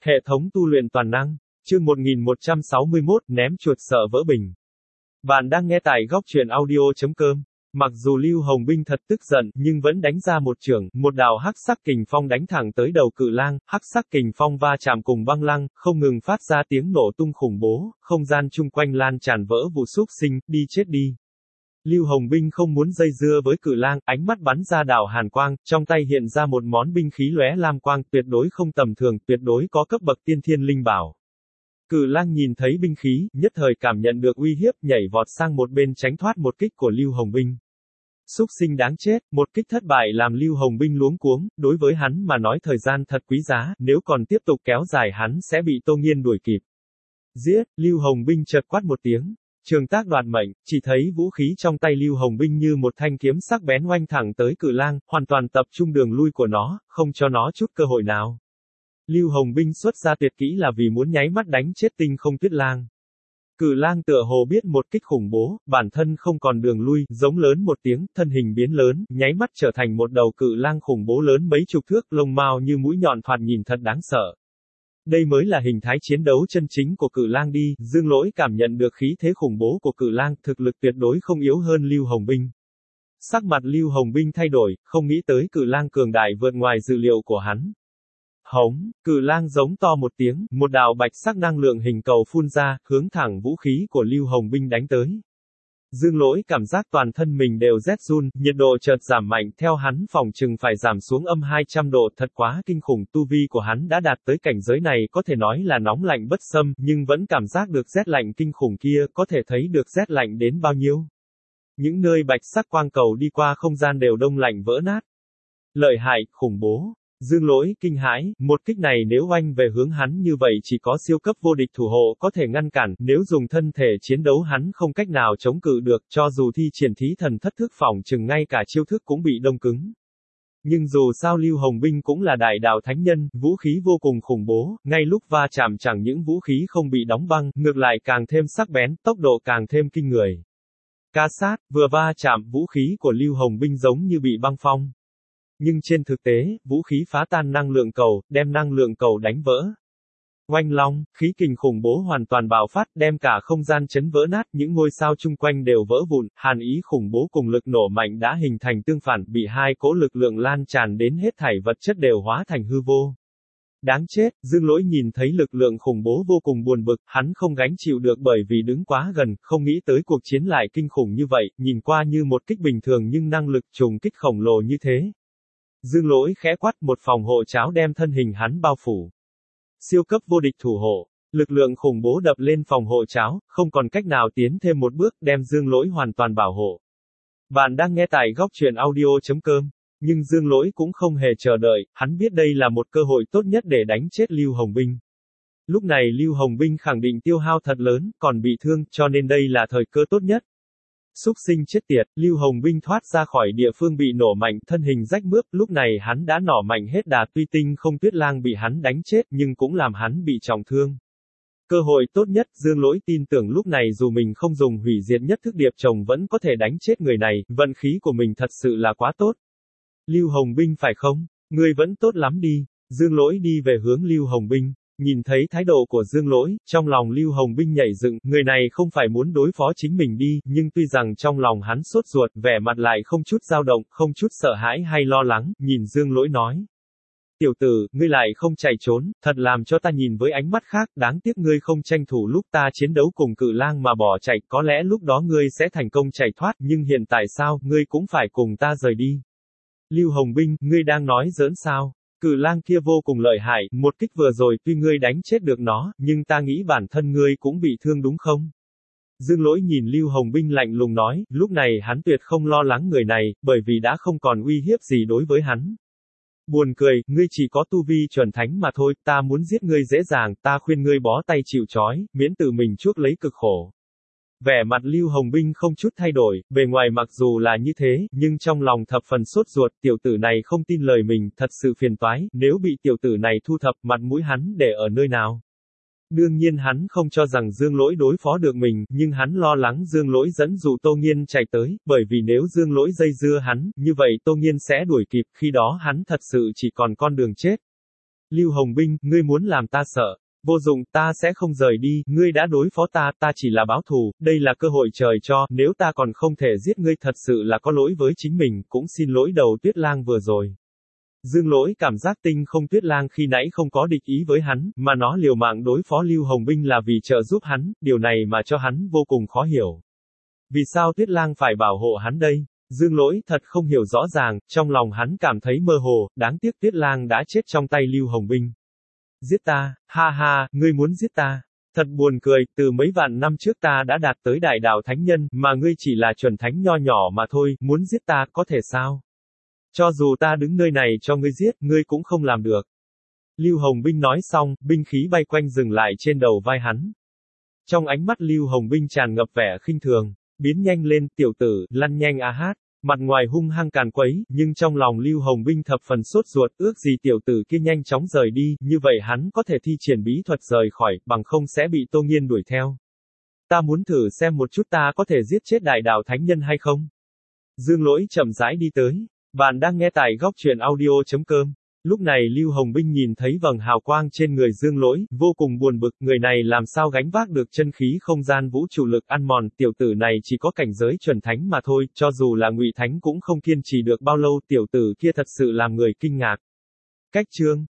Hệ thống tu luyện toàn năng. Chương 1161, ném chuột sợ vỡ bình. Bạn đang nghe tại góc truyện audio.com. Mặc dù Lưu Hồng Binh thật tức giận, nhưng vẫn đánh ra một chưởng, một đạo hắc sắc kình phong đánh thẳng tới đầu Cự Lang, hắc sắc kình phong va chạm cùng băng lăng, không ngừng phát ra tiếng nổ tung khủng bố, không gian chung quanh lan tràn vỡ vụ xúc sinh, đi chết đi. Lưu Hồng Binh không muốn dây dưa với Cự Lang, ánh mắt bắn ra đạo hàn quang, trong tay hiện ra một món binh khí lóe lam quang, tuyệt đối không tầm thường, tuyệt đối có cấp bậc tiên thiên linh bảo. Cự Lang nhìn thấy binh khí, nhất thời cảm nhận được uy hiếp, nhảy vọt sang một bên tránh thoát một kích của Lưu Hồng Binh. Súc sinh đáng chết, một kích thất bại làm Lưu Hồng Binh luống cuống, đối với hắn mà nói thời gian thật quý giá, nếu còn tiếp tục kéo dài hắn sẽ bị Tô Nghiên đuổi kịp. Giết, Lưu Hồng Binh chợt quát một tiếng. Trường tác đoạt mệnh, chỉ thấy vũ khí trong tay Lưu Hồng Binh như một thanh kiếm sắc bén oanh thẳng tới Cự Lang, hoàn toàn tập trung đường lui của nó, không cho nó chút cơ hội nào. Lưu Hồng Binh xuất ra tuyệt kỹ là vì muốn nháy mắt đánh chết Tinh Không Tuyết Lang. Cự Lang tựa hồ biết một kích khủng bố, bản thân không còn đường lui, giống lớn một tiếng, thân hình biến lớn, nháy mắt trở thành một đầu Cự Lang khủng bố lớn mấy chục thước, lông mao như mũi nhọn thoạt nhìn thật đáng sợ. Đây mới là hình thái chiến đấu chân chính của Cự Lang đi, Dương Lỗi cảm nhận được khí thế khủng bố của Cự Lang, thực lực tuyệt đối không yếu hơn Lưu Hồng Binh. Sắc mặt Lưu Hồng Binh thay đổi, không nghĩ tới Cự Lang cường đại vượt ngoài dự liệu của hắn. Hống, Cự Lang giống to một tiếng, một đạo bạch sắc năng lượng hình cầu phun ra, hướng thẳng vũ khí của Lưu Hồng Binh đánh tới. Dương Lỗi cảm giác toàn thân mình đều rét run, nhiệt độ chợt giảm mạnh, theo hắn phòng chừng phải giảm xuống âm 200 độ, thật quá kinh khủng, tu vi của hắn đã đạt tới cảnh giới này có thể nói là nóng lạnh bất xâm, nhưng vẫn cảm giác được rét lạnh kinh khủng kia, có thể thấy được rét lạnh đến bao nhiêu. Những nơi bạch sắc quang cầu đi qua không gian đều đông lạnh vỡ nát. Lợi hại, khủng bố. Dương Lỗi kinh hãi, một kích này nếu oanh về hướng hắn như vậy chỉ có siêu cấp vô địch thủ hộ có thể ngăn cản, nếu dùng thân thể chiến đấu hắn không cách nào chống cự được, cho dù thi triển thí thần thất thức phỏng chừng ngay cả chiêu thức cũng bị đông cứng. Nhưng dù sao Lưu Hồng Binh cũng là đại đạo thánh nhân, vũ khí vô cùng khủng bố, ngay lúc va chạm chẳng những vũ khí không bị đóng băng, ngược lại càng thêm sắc bén, tốc độ càng thêm kinh người. Ca sát, vừa va chạm, vũ khí của Lưu Hồng Binh giống như bị băng phong. Nhưng trên thực tế, vũ khí phá tan năng lượng cầu, đem năng lượng cầu đánh vỡ. Oanh long, khí kình khủng bố hoàn toàn bạo phát, đem cả không gian chấn vỡ nát, những ngôi sao chung quanh đều vỡ vụn, hàn ý khủng bố cùng lực nổ mạnh đã hình thành tương phản, bị hai cỗ lực lượng lan tràn đến hết thảy vật chất đều hóa thành hư vô. Đáng chết, Dương Lỗi nhìn thấy lực lượng khủng bố vô cùng buồn bực, hắn không gánh chịu được bởi vì đứng quá gần, không nghĩ tới cuộc chiến lại kinh khủng như vậy, nhìn qua như một kích bình thường nhưng năng lực trùng kích khổng lồ như thế. Dương Lỗi khẽ quát, một phòng hộ cháo đem thân hình hắn bao phủ. Siêu cấp vô địch thủ hộ, lực lượng khủng bố đập lên phòng hộ cháo, không còn cách nào tiến thêm một bước, đem Dương Lỗi hoàn toàn bảo hộ. Bạn đang nghe tại góc truyện audio.com, nhưng Dương Lỗi cũng không hề chờ đợi, hắn biết đây là một cơ hội tốt nhất để đánh chết Lưu Hồng Binh. Lúc này Lưu Hồng Binh khẳng định tiêu hao thật lớn, còn bị thương, cho nên đây là thời cơ tốt nhất. Súc sinh chết tiệt, Lưu Hồng Binh thoát ra khỏi địa phương bị nổ mạnh, thân hình rách mướp, lúc này hắn đã nỏ mạnh hết đà, tuy Tinh Không Tuyết Lang bị hắn đánh chết nhưng cũng làm hắn bị trọng thương. Cơ hội tốt nhất, Dương Lỗi tin tưởng lúc này dù mình không dùng hủy diệt nhất thức điệp chồng vẫn có thể đánh chết người này, vận khí của mình thật sự là quá tốt. Lưu Hồng Binh phải không? Ngươi vẫn tốt lắm đi. Dương Lỗi đi về hướng Lưu Hồng Binh. Nhìn thấy thái độ của Dương Lỗi, trong lòng Lưu Hồng Binh nhảy dựng, người này không phải muốn đối phó chính mình đi, nhưng tuy rằng trong lòng hắn sốt ruột, vẻ mặt lại không chút dao động, không chút sợ hãi hay lo lắng, nhìn Dương Lỗi nói. Tiểu tử, ngươi lại không chạy trốn, thật làm cho ta nhìn với ánh mắt khác, đáng tiếc ngươi không tranh thủ lúc ta chiến đấu cùng Cự Lang mà bỏ chạy, có lẽ lúc đó ngươi sẽ thành công chạy thoát, nhưng hiện tại sao, ngươi cũng phải cùng ta rời đi. Lưu Hồng Binh, ngươi đang nói giỡn sao? Cự Lang kia vô cùng lợi hại, một kích vừa rồi tuy ngươi đánh chết được nó, nhưng ta nghĩ bản thân ngươi cũng bị thương đúng không? Dương Lỗi nhìn Lưu Hồng Binh lạnh lùng nói, lúc này hắn tuyệt không lo lắng người này, bởi vì đã không còn uy hiếp gì đối với hắn. Buồn cười, ngươi chỉ có tu vi chuẩn thánh mà thôi, ta muốn giết ngươi dễ dàng, ta khuyên ngươi bó tay chịu trói, miễn tự mình chuốc lấy cực khổ. Vẻ mặt Lưu Hồng Binh không chút thay đổi, bề ngoài mặc dù là như thế, nhưng trong lòng thập phần sốt ruột, tiểu tử này không tin lời mình, thật sự phiền toái, nếu bị tiểu tử này thu thập, mặt mũi hắn để ở nơi nào. Đương nhiên hắn không cho rằng Dương Lỗi đối phó được mình, nhưng hắn lo lắng Dương Lỗi dẫn dụ Tô Nghiên chạy tới, bởi vì nếu Dương Lỗi dây dưa hắn, như vậy Tô Nghiên sẽ đuổi kịp, khi đó hắn thật sự chỉ còn con đường chết. Lưu Hồng Binh, ngươi muốn làm ta sợ. Vô dụng, ta sẽ không rời đi, ngươi đã đối phó ta, ta chỉ là báo thù, đây là cơ hội trời cho, nếu ta còn không thể giết ngươi thật sự là có lỗi với chính mình, cũng xin lỗi đầu Tuyết Lang vừa rồi. Dương Lỗi cảm giác Tinh Không Tuyết Lang khi nãy không có địch ý với hắn, mà nó liều mạng đối phó Lưu Hồng Binh là vì trợ giúp hắn, điều này mà cho hắn vô cùng khó hiểu. Vì sao Tuyết Lang phải bảo hộ hắn đây? Dương Lỗi thật không hiểu rõ ràng, trong lòng hắn cảm thấy mơ hồ, đáng tiếc Tuyết Lang đã chết trong tay Lưu Hồng Binh. Giết ta, ha ha, ngươi muốn giết ta. Thật buồn cười, từ mấy vạn năm trước ta đã đạt tới đại đạo thánh nhân, mà ngươi chỉ là chuẩn thánh nho nhỏ mà thôi, muốn giết ta, có thể sao? Cho dù ta đứng nơi này cho ngươi giết, ngươi cũng không làm được. Lưu Hồng Binh nói xong, binh khí bay quanh dừng lại trên đầu vai hắn. Trong ánh mắt Lưu Hồng Binh tràn ngập vẻ khinh thường, biến nhanh lên, tiểu tử, lăn nhanh a hát. Mặt ngoài hung hăng càn quấy, nhưng trong lòng Lưu Hồng Binh thập phần sốt ruột, ước gì tiểu tử kia nhanh chóng rời đi, như vậy hắn có thể thi triển bí thuật rời khỏi, bằng không sẽ bị Tô Nghiên đuổi theo. Ta muốn thử xem một chút ta có thể giết chết đại đạo thánh nhân hay không? Dương Lỗi chậm rãi đi tới. Bạn đang nghe tại góc truyện audio.com. Lúc này Lưu Hồng Binh nhìn thấy vầng hào quang trên người Dương Lỗi, vô cùng buồn bực, người này làm sao gánh vác được chân khí không gian vũ trụ lực ăn mòn, tiểu tử này chỉ có cảnh giới chuẩn thánh mà thôi, cho dù là ngụy thánh cũng không kiên trì được bao lâu, tiểu tử kia thật sự làm người kinh ngạc. Cách chương